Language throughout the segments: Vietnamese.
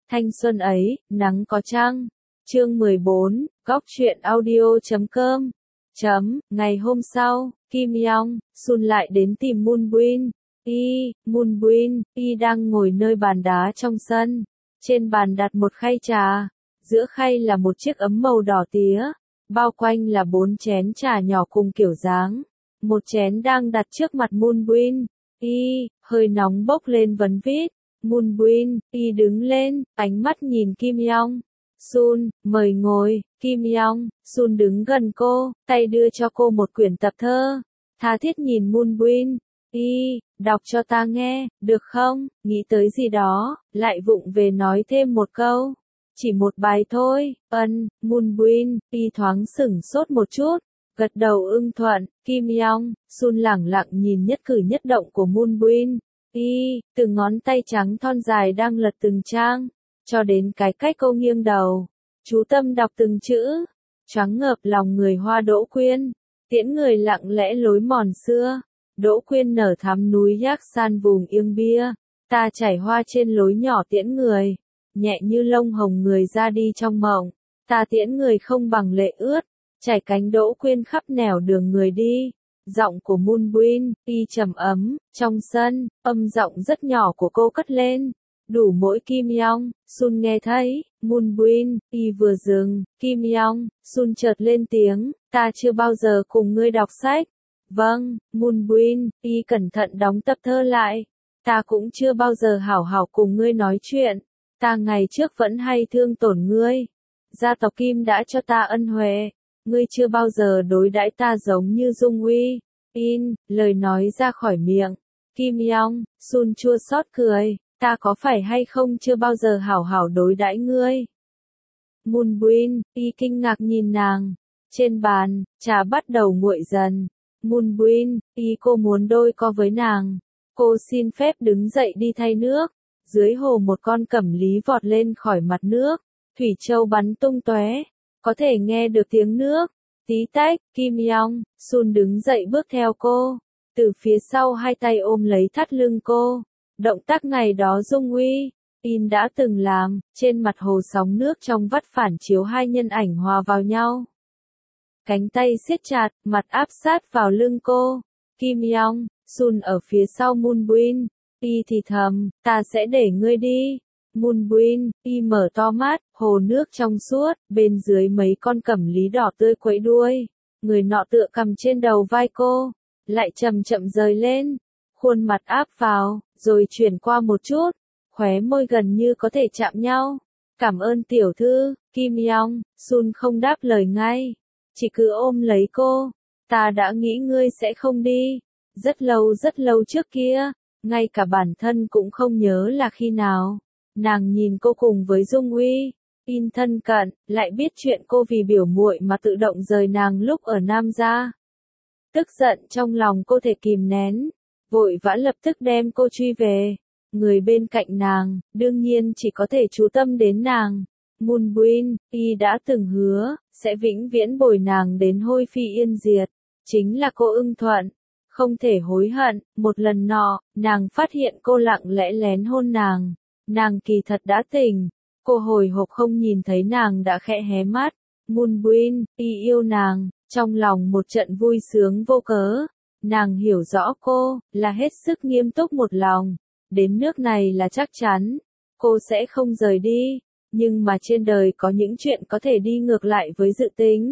Thanh xuân ấy, nắng có trăng. Chương 14, góc truyện audio.com. Ngày hôm sau, Kim Yong, Sun lại đến tìm Moonbin. Moonbin đang ngồi nơi bàn đá trong sân. Trên bàn đặt một khay trà. Giữa khay là một chiếc ấm màu đỏ tía. Bao quanh là 4 chén trà nhỏ cùng kiểu dáng. Một chén đang đặt trước mặt Moonbin. Hơi nóng bốc lên vấn vít. Moonbin đứng lên, ánh mắt nhìn Kim Yong. Sun, mời ngồi. Kim Yong, Sun đứng gần cô, tay đưa cho cô một quyển tập thơ. Tha thiết nhìn Moonbin. Đọc cho ta nghe, được không? Nghĩ tới gì đó, lại vụng về nói thêm một câu. Chỉ một bài thôi. Moonbin thoáng sửng sốt một chút, gật đầu ưng thuận. Kim Yong, Sun lẳng lặng nhìn nhất cử nhất động của Moonbin. Từng ngón tay trắng thon dài đang lật từng trang, cho đến cái cách cô nghiêng đầu, chú tâm đọc từng chữ. Choáng ngợp lòng người Hoa Đỗ Quyên, tiễn người lặng lẽ lối mòn xưa. Đỗ Quyên nở thắm núi Yak San vùng Iêng Bia, ta chảy hoa trên lối nhỏ tiễn người, nhẹ như lông hồng người ra đi trong mộng. Ta tiễn người không bằng lệ ướt, chảy cánh Đỗ Quyên khắp nẻo đường người đi. Giọng của Moonbin trầm ấm, trong sân, âm giọng rất nhỏ của cô cất lên, đủ mỗi Kim Yong, Sun nghe thấy. Moonbin vừa dừng, Kim Yong, Sun chợt lên tiếng, ta chưa bao giờ cùng ngươi đọc sách. Vâng. Moonbin cẩn thận đóng tập thơ lại. Ta cũng chưa bao giờ hảo hảo cùng ngươi nói chuyện. Ta ngày trước vẫn hay thương tổn ngươi. Gia tộc Kim đã cho ta ân huệ. Ngươi chưa bao giờ đối đãi ta giống như Dung Uy. Lời nói ra khỏi miệng Kim Yong, Sun chua xót cười. Ta có phải hay không chưa bao giờ hảo hảo đối đãi ngươi? Moonbin kinh ngạc nhìn nàng. Trên bàn, trà bắt đầu nguội dần. Moonbin cô muốn đôi co với nàng. Cô xin phép đứng dậy đi thay nước. Dưới hồ một con cẩm lý vọt lên khỏi mặt nước. Thủy châu bắn tung tóe. Có thể nghe được tiếng nước. Tí tách. Kim Yong, Sun đứng dậy bước theo cô. Từ phía sau hai tay ôm lấy thắt lưng cô. Động tác ngày đó Dung Uy đã từng làm. Trên mặt hồ sóng nước trong vắt phản chiếu hai nhân ảnh hòa vào nhau. Cánh tay siết chặt, mặt áp sát vào lưng cô. Kim Yong, Sun ở phía sau Moonbin thì thầm, ta sẽ để ngươi đi. Moonbin mở to mắt, hồ nước trong suốt, bên dưới mấy con cẩm lý đỏ tươi quẫy đuôi. Người nọ tựa cầm trên đầu vai cô, lại chậm chậm rời lên, khuôn mặt áp vào, rồi chuyển qua một chút, khóe môi gần như có thể chạm nhau. Cảm ơn tiểu thư. Kim Yong, Sun không đáp lời ngay, chỉ cứ ôm lấy cô. Ta đã nghĩ ngươi sẽ không đi. Rất lâu trước kia, ngay cả bản thân cũng không nhớ là khi nào. Nàng nhìn cô cùng với Dung Uy thân cận, lại biết chuyện cô vì biểu muội mà tự động rời nàng lúc ở Nam gia. Tức giận trong lòng cô thể kìm nén, vội vã lập tức đem cô truy về. Người bên cạnh nàng, đương nhiên chỉ có thể chú tâm đến nàng. Moonbin đã từng hứa, sẽ vĩnh viễn bồi nàng đến hôi phi yên diệt. Chính là cô ưng thuận, không thể hối hận. Một lần nọ, nàng phát hiện cô lặng lẽ lén hôn nàng. Nàng kỳ thật đã tỉnh. Cô hồi hộp không nhìn thấy nàng đã khẽ hé mắt. Moonbin yêu nàng, trong lòng một trận vui sướng vô cớ. Nàng hiểu rõ cô, là hết sức nghiêm túc một lòng. Đến nước này là chắc chắn, cô sẽ không rời đi. Nhưng mà trên đời có những chuyện có thể đi ngược lại với dự tính.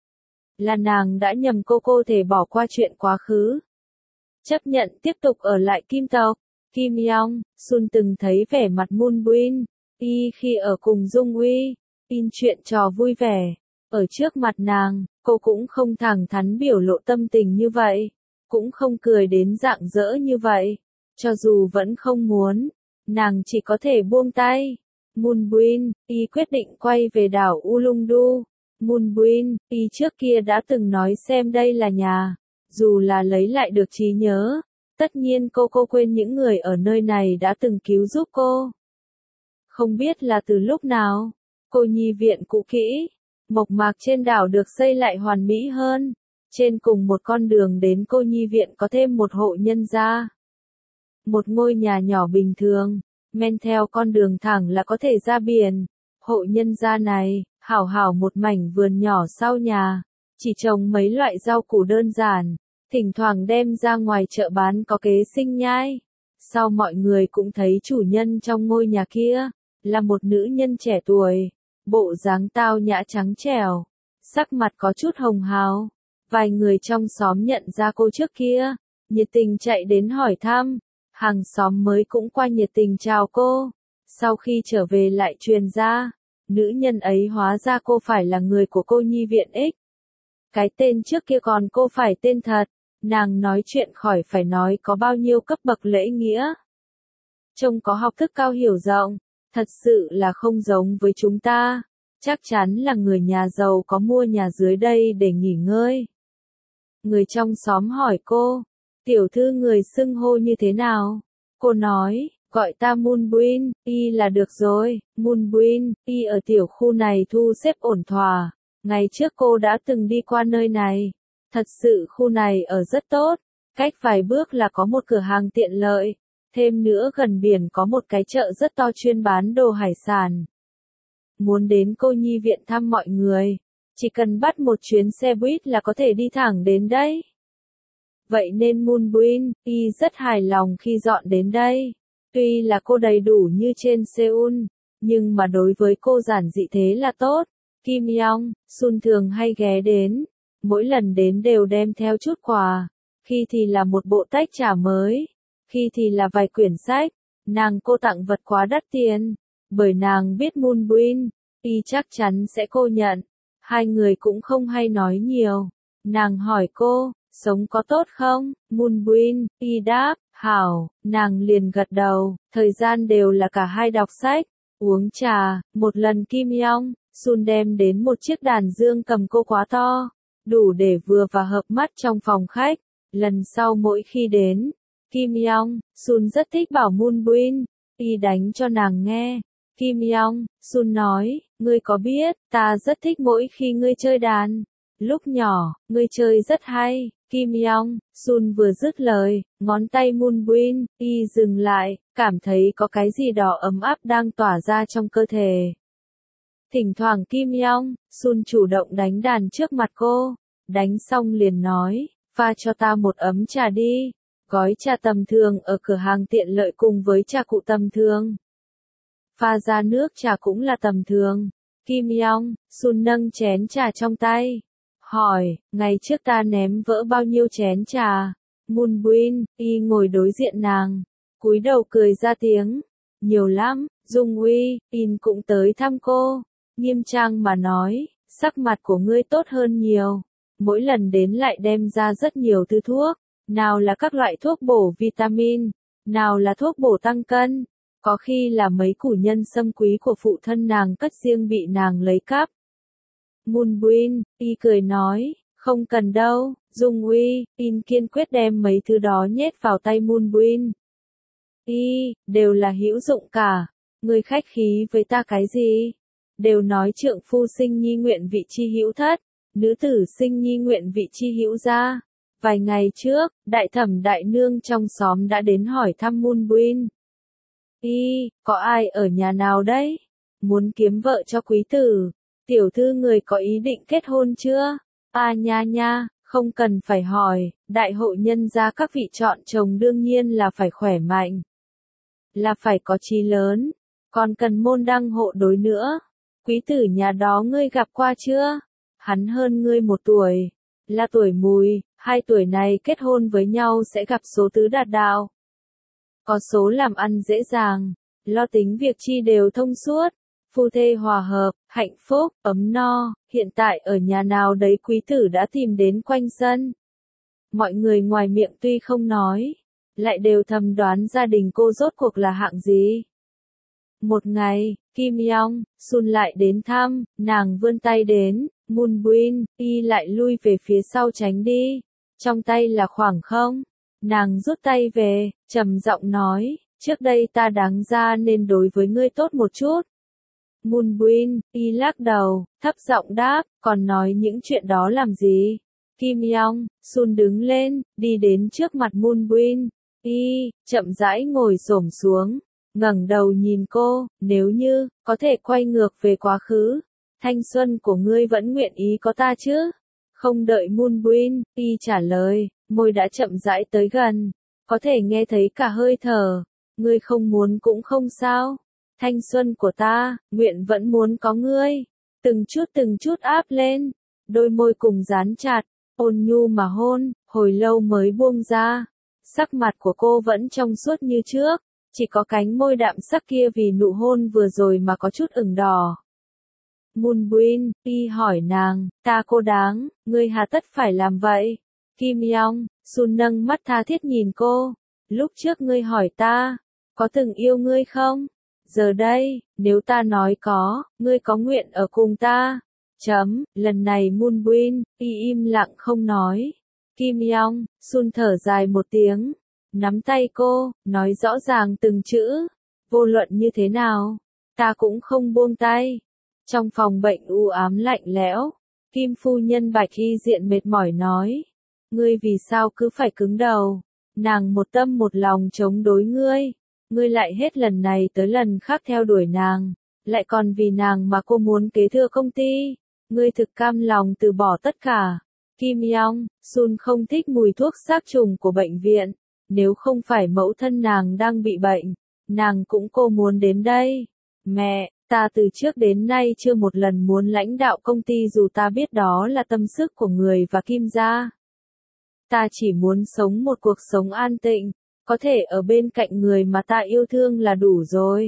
Là nàng đã nhầm cô thể bỏ qua chuyện quá khứ. Chấp nhận tiếp tục ở lại Kim tộc. Kim Yong, Sun từng thấy vẻ mặt Moonbin khi ở cùng Dung Uy chuyện trò vui vẻ. Ở trước mặt nàng, cô cũng không thẳng thắn biểu lộ tâm tình như vậy. Cũng không cười đến rạng rỡ như vậy. Cho dù vẫn không muốn, nàng chỉ có thể buông tay. Moonbin quyết định quay về đảo Ulungdu. Moonbin trước kia đã từng nói xem đây là nhà. Dù là lấy lại được trí nhớ, tất nhiên cô quên những người ở nơi này đã từng cứu giúp cô. Không biết là từ lúc nào, cô nhi viện cũ kỹ, mộc mạc trên đảo được xây lại hoàn mỹ hơn. Trên cùng một con đường đến cô nhi viện có thêm một hộ nhân gia. Một ngôi nhà nhỏ bình thường, men theo con đường thẳng là có thể ra biển. Hộ nhân gia này, hảo hảo một mảnh vườn nhỏ sau nhà, chỉ trồng mấy loại rau củ đơn giản, thỉnh thoảng đem ra ngoài chợ bán có kế sinh nhai. Sau mọi người cũng thấy chủ nhân trong ngôi nhà kia, là một nữ nhân trẻ tuổi, bộ dáng tao nhã trắng trẻo, sắc mặt có chút hồng hào. Vài người trong xóm nhận ra cô trước kia, nhiệt tình chạy đến hỏi thăm, hàng xóm mới cũng qua nhiệt tình chào cô. Sau khi trở về lại truyền ra, nữ nhân ấy hóa ra cô phải là người của cô nhi viện X. Cái tên trước kia còn cô phải tên thật, nàng nói chuyện khỏi phải nói có bao nhiêu cấp bậc lễ nghĩa. Trông có học thức cao hiểu rộng, thật sự là không giống với chúng ta, chắc chắn là người nhà giàu có mua nhà dưới đây để nghỉ ngơi. Người trong xóm hỏi cô, tiểu thư người xưng hô như thế nào? Cô nói, gọi ta Moonbin, y là được rồi. Moonbin, y ở tiểu khu này thu xếp ổn thỏa. Ngày trước cô đã từng đi qua nơi này. Thật sự khu này ở rất tốt. Cách vài bước là có một cửa hàng tiện lợi. Thêm nữa gần biển có một cái chợ rất to chuyên bán đồ hải sản. Muốn đến cô nhi viện thăm mọi người, chỉ cần bắt một chuyến xe buýt là có thể đi thẳng đến đây. Vậy nên Moonbin, y rất hài lòng khi dọn đến đây. Tuy là cô đầy đủ như trên Seoul, nhưng mà đối với cô giản dị thế là tốt. Kim Yong, Sun thường hay ghé đến, mỗi lần đến đều đem theo chút quà, khi thì là một bộ tách trà mới, khi thì là vài quyển sách. Nàng cô tặng vật quá đắt tiền, bởi nàng biết Moonbin, y chắc chắn sẽ cô nhận. Hai người cũng không hay nói nhiều. Nàng hỏi cô, sống có tốt không? Moonbin, y đáp, hảo. Nàng liền gật đầu. Thời gian đều là cả hai đọc sách, uống trà. Một lần Kim Yong, Sun đem đến một chiếc đàn dương cầm cô quá to, đủ để vừa và hợp mắt trong phòng khách. Lần sau mỗi khi đến, Kim Yong, Sun rất thích bảo Moonbin, y đánh cho nàng nghe. Kim Yong, Sun nói, ngươi có biết, ta rất thích mỗi khi ngươi chơi đàn. Lúc nhỏ, ngươi chơi rất hay. Kim Yong, Sun vừa dứt lời, ngón tay Moonbin, y dừng lại, cảm thấy có cái gì đó ấm áp đang tỏa ra trong cơ thể. Thỉnh thoảng Kim Yong, Sun chủ động đánh đàn trước mặt cô, đánh xong liền nói, pha cho ta một ấm trà đi. Gói trà tầm thường ở cửa hàng tiện lợi cùng với trà cụ tầm thường. Pha ra nước trà cũng là tầm thường. Kim Yong, Sun nâng chén trà trong tay. Hỏi, ngày trước ta ném vỡ bao nhiêu chén trà? Moonbin, y ngồi đối diện nàng, cúi đầu cười ra tiếng. Nhiều lắm. Dung Uy, in cũng tới thăm cô. Nghiêm trang mà nói, sắc mặt của ngươi tốt hơn nhiều. Mỗi lần đến lại đem ra rất nhiều thứ thuốc. Nào là các loại thuốc bổ vitamin, nào là thuốc bổ tăng cân. Có khi là mấy củ nhân sâm quý của phụ thân nàng cất riêng bị nàng lấy cắp. Moonbin, y cười nói, không cần đâu. Dung Uy, in kiên quyết đem mấy thứ đó nhét vào tay Moonbin. Y, đều là hữu dụng cả. Ngươi khách khí với ta cái gì? Đều nói trượng phu sinh nhi nguyện vị chi hữu thất, nữ tử sinh nhi nguyện vị chi hữu gia. Vài ngày trước, đại thẩm đại nương trong xóm đã đến hỏi thăm Moonbin. Y, có ai ở nhà nào đấy? Muốn kiếm vợ cho quý tử. Tiểu thư người có ý định kết hôn chưa? À nha nha, không cần phải hỏi, đại hội nhân gia các vị chọn chồng đương nhiên là phải khỏe mạnh. Là phải có chí lớn, còn cần môn đăng hộ đối nữa. Quý tử nhà đó ngươi gặp qua chưa? Hắn hơn ngươi 1 tuổi, là tuổi mùi, 2 tuổi này kết hôn với nhau sẽ gặp số tứ đạt đạo. Có số làm ăn dễ dàng, lo tính việc chi đều thông suốt, phu thê hòa hợp, hạnh phúc, ấm no. Hiện tại ở nhà nào đấy quý tử đã tìm đến quanh sân. Mọi người ngoài miệng tuy không nói, lại đều thầm đoán gia đình cô rốt cuộc là hạng gì. Một ngày, Kim Yong, Sun lại đến thăm, nàng vươn tay đến, Moonbin, y lại lui về phía sau tránh đi. Trong tay là khoảng không. Nàng rút tay về, trầm giọng nói, trước đây ta đáng ra nên đối với ngươi tốt một chút. Moonbin, y lắc đầu, thấp giọng đáp, còn nói những chuyện đó làm gì? Kim Yong, Sun đứng lên, đi đến trước mặt Moonbin, y, chậm rãi ngồi xổm xuống, ngẩng đầu nhìn cô, nếu như, có thể quay ngược về quá khứ, thanh xuân của ngươi vẫn nguyện ý có ta chứ? Không đợi Moonbin, y trả lời, môi đã chậm rãi tới gần, có thể nghe thấy cả hơi thở, ngươi không muốn cũng không sao. Thanh xuân của ta, nguyện vẫn muốn có ngươi. Từng chút áp lên, đôi môi cùng dán chặt, ôn nhu mà hôn, hồi lâu mới buông ra. Sắc mặt của cô vẫn trong suốt như trước, chỉ có cánh môi đạm sắc kia vì nụ hôn vừa rồi mà có chút ửng đỏ. Moonbin, y hỏi nàng, ta cô đáng, ngươi hà tất phải làm vậy? Kim Yong, Sun nâng mắt tha thiết nhìn cô, lúc trước ngươi hỏi ta, có từng yêu ngươi không? Giờ đây, nếu ta nói có, ngươi có nguyện ở cùng ta? Lần này Moonbin, y im lặng không nói. Kim Yong, Sun thở dài một tiếng, nắm tay cô, nói rõ ràng từng chữ, vô luận như thế nào, ta cũng không buông tay. Trong phòng bệnh u ám lạnh lẽo, Kim phu nhân Bạch Y diện mệt mỏi nói, ngươi vì sao cứ phải cứng đầu, nàng một tâm một lòng chống đối ngươi lại hết lần này tới lần khác theo đuổi nàng, lại còn vì nàng mà cô muốn kế thừa công ty, ngươi thực cam lòng từ bỏ tất cả. Kim Yong, Sun không thích mùi thuốc sát trùng của bệnh viện, nếu không phải mẫu thân nàng đang bị bệnh, nàng cũng cô muốn đến đây. Mẹ, ta từ trước đến nay chưa một lần muốn lãnh đạo công ty dù ta biết đó là tâm sức của người và Kim gia. Ta chỉ muốn sống một cuộc sống an tịnh, có thể ở bên cạnh người mà ta yêu thương là đủ rồi.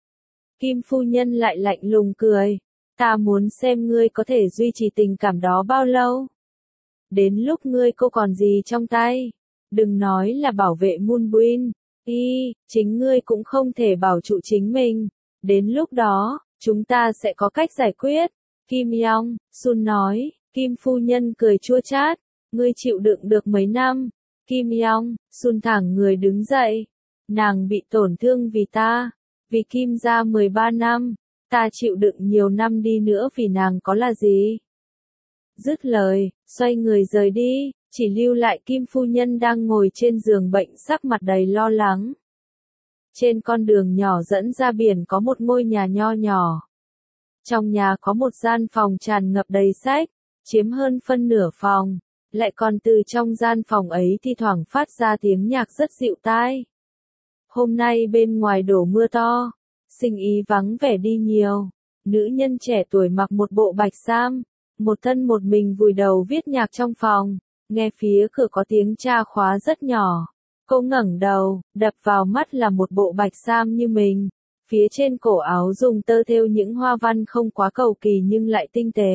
Kim phu nhân lại lạnh lùng cười, ta muốn xem ngươi có thể duy trì tình cảm đó bao lâu. Đến lúc ngươi cô còn gì trong tay, đừng nói là bảo vệ Moonbin, chính ngươi cũng không thể bảo trụ chính mình. Đến lúc đó, chúng ta sẽ có cách giải quyết. Kim Yong, Sun nói, Kim phu nhân cười chua chát, ngươi chịu đựng được mấy năm. Kim Yong, Sun thẳng người đứng dậy, nàng bị tổn thương vì ta, vì Kim gia 13 năm, ta chịu đựng nhiều năm đi nữa vì nàng có là gì. Dứt lời, xoay người rời đi, chỉ lưu lại Kim phu nhân đang ngồi trên giường bệnh sắc mặt đầy lo lắng. Trên con đường nhỏ dẫn ra biển có một ngôi nhà nho nhỏ. Trong nhà có một gian phòng tràn ngập đầy sách, chiếm hơn phân nửa phòng, lại còn từ trong gian phòng ấy thi thoảng phát ra tiếng nhạc rất dịu tai. Hôm nay bên ngoài đổ mưa to, sinh ý vắng vẻ đi nhiều, nữ nhân trẻ tuổi mặc một bộ bạch sam, một thân một mình vùi đầu viết nhạc trong phòng, nghe phía cửa có tiếng tra khóa rất nhỏ. Cô ngẩng đầu, đập vào mắt là một bộ bạch sam như mình, phía trên cổ áo dùng tơ thêu những hoa văn không quá cầu kỳ nhưng lại tinh tế.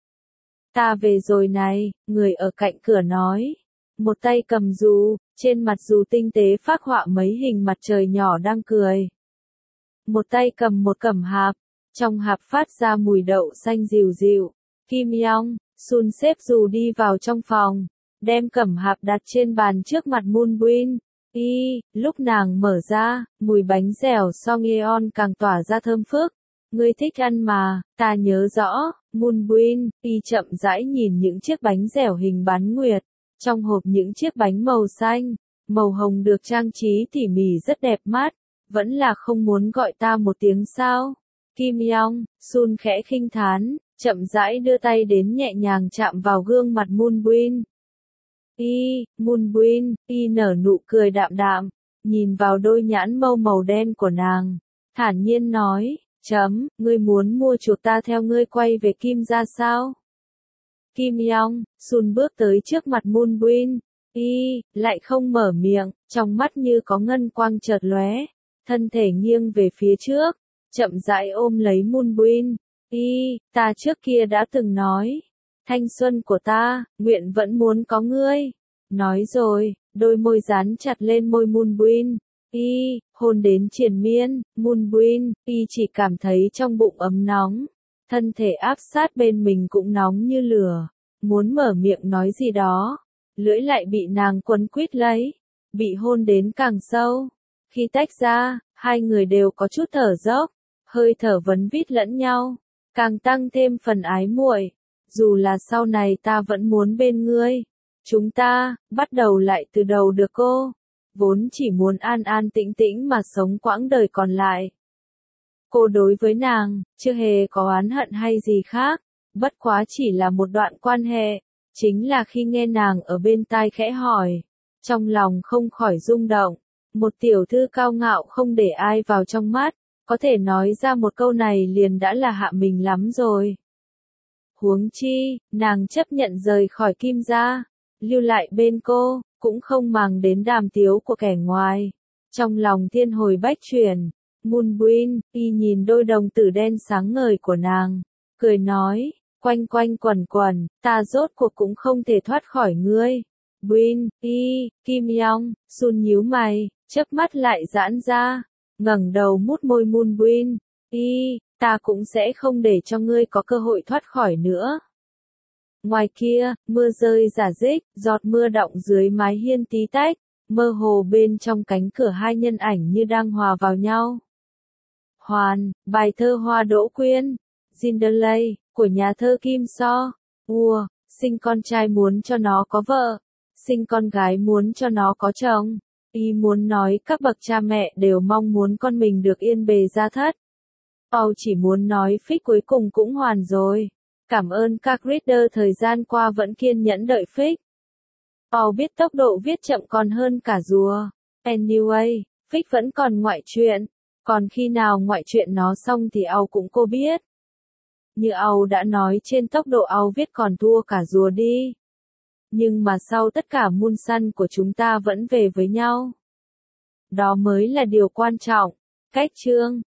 Ta về rồi này, người ở cạnh cửa nói. Một tay cầm dù, trên mặt dù tinh tế phác họa mấy hình mặt trời nhỏ đang cười. Một tay cầm một cẩm hạp, trong hạp phát ra mùi đậu xanh dịu dịu. Kim Yong, Sun xếp dù đi vào trong phòng, đem cẩm hạp đặt trên bàn trước mặt Moonbin. Lúc nàng mở ra, mùi bánh dẻo Songyeon càng tỏa ra thơm phức. Ngươi thích ăn mà, ta nhớ rõ. Moonbin, chậm rãi nhìn những chiếc bánh dẻo hình bán nguyệt, trong hộp những chiếc bánh màu xanh, màu hồng được trang trí tỉ mỉ rất đẹp mắt, vẫn là không muốn gọi ta một tiếng sao? Kim Yong, Sun khẽ khinh thán, chậm rãi đưa tay đến nhẹ nhàng chạm vào gương mặt Moonbin. Moonbin, nở nụ cười đạm đạm, nhìn vào đôi nhãn mâu màu đen của nàng, thản nhiên nói, ngươi muốn mua chuộc ta theo ngươi quay về Kim gia sao? Kim Yong, Sun bước tới trước mặt Moonbin, lại không mở miệng, trong mắt như có ngân quang chợt lóe, thân thể nghiêng về phía trước, chậm rãi ôm lấy Moonbin. Ta trước kia đã từng nói, thanh xuân của ta, nguyện vẫn muốn có ngươi. Nói rồi, đôi môi dán chặt lên môi Moonbin. Hôn đến triền miên, Moonbin, chỉ cảm thấy trong bụng ấm nóng. Thân thể áp sát bên mình cũng nóng như lửa. Muốn mở miệng nói gì đó. Lưỡi lại bị nàng quấn quýt lấy. Bị hôn đến càng sâu. Khi tách ra, hai người đều có chút thở dốc. Hơi thở vấn vít lẫn nhau. Càng tăng thêm phần ái muội. Dù là sau này ta vẫn muốn bên ngươi. Chúng ta, bắt đầu lại từ đầu được cô. vốn chỉ muốn an an tĩnh tĩnh mà sống quãng đời còn lại. Cô đối với nàng, chưa hề có oán hận hay gì khác, bất quá chỉ là một đoạn quan hệ, chính là khi nghe nàng ở bên tai khẽ hỏi, trong lòng không khỏi rung động, một tiểu thư cao ngạo không để ai vào trong mắt, có thể nói ra một câu này liền đã là hạ mình lắm rồi. Huống chi, nàng chấp nhận rời khỏi Kim gia, lưu lại bên cô, cũng không màng đến đàm tiếu của kẻ ngoài. Trong lòng thiên hồi bách chuyển, Moonbin, y nhìn đôi đồng tử đen sáng ngời của nàng, cười nói, quanh quanh quẩn quẩn, ta rốt cuộc cũng không thể thoát khỏi ngươi. Bin, Kim Yong, Sun nhíu mày, chớp mắt lại giãn ra, ngẩng đầu mút môi Moonbin, ta cũng sẽ không để cho ngươi có cơ hội thoát khỏi nữa. Ngoài kia, mưa rơi rả rích, giọt mưa đọng dưới mái hiên tí tách, mơ hồ bên trong cánh cửa hai nhân ảnh như đang hòa vào nhau. Hoàn, bài thơ Hoa Đỗ Quyên, Jinderley, của nhà thơ Kim So, sinh con trai muốn cho nó có vợ, sinh con gái muốn cho nó có chồng. Y muốn nói các bậc cha mẹ đều mong muốn con mình được yên bề gia thất. Paul chỉ muốn nói Fix cuối cùng cũng hoàn rồi. Cảm ơn các reader thời gian qua vẫn kiên nhẫn đợi Fix. Paul biết tốc độ viết chậm còn hơn cả rùa. Anyway, Fix vẫn còn ngoại truyện. Còn khi nào ngoại truyện nó xong thì Paul cũng cô biết. Như Paul đã nói trên, tốc độ Paul viết còn thua cả rùa đi. Nhưng mà sau tất cả muôn săn của chúng ta vẫn về với nhau. Đó mới là điều quan trọng. Cách chương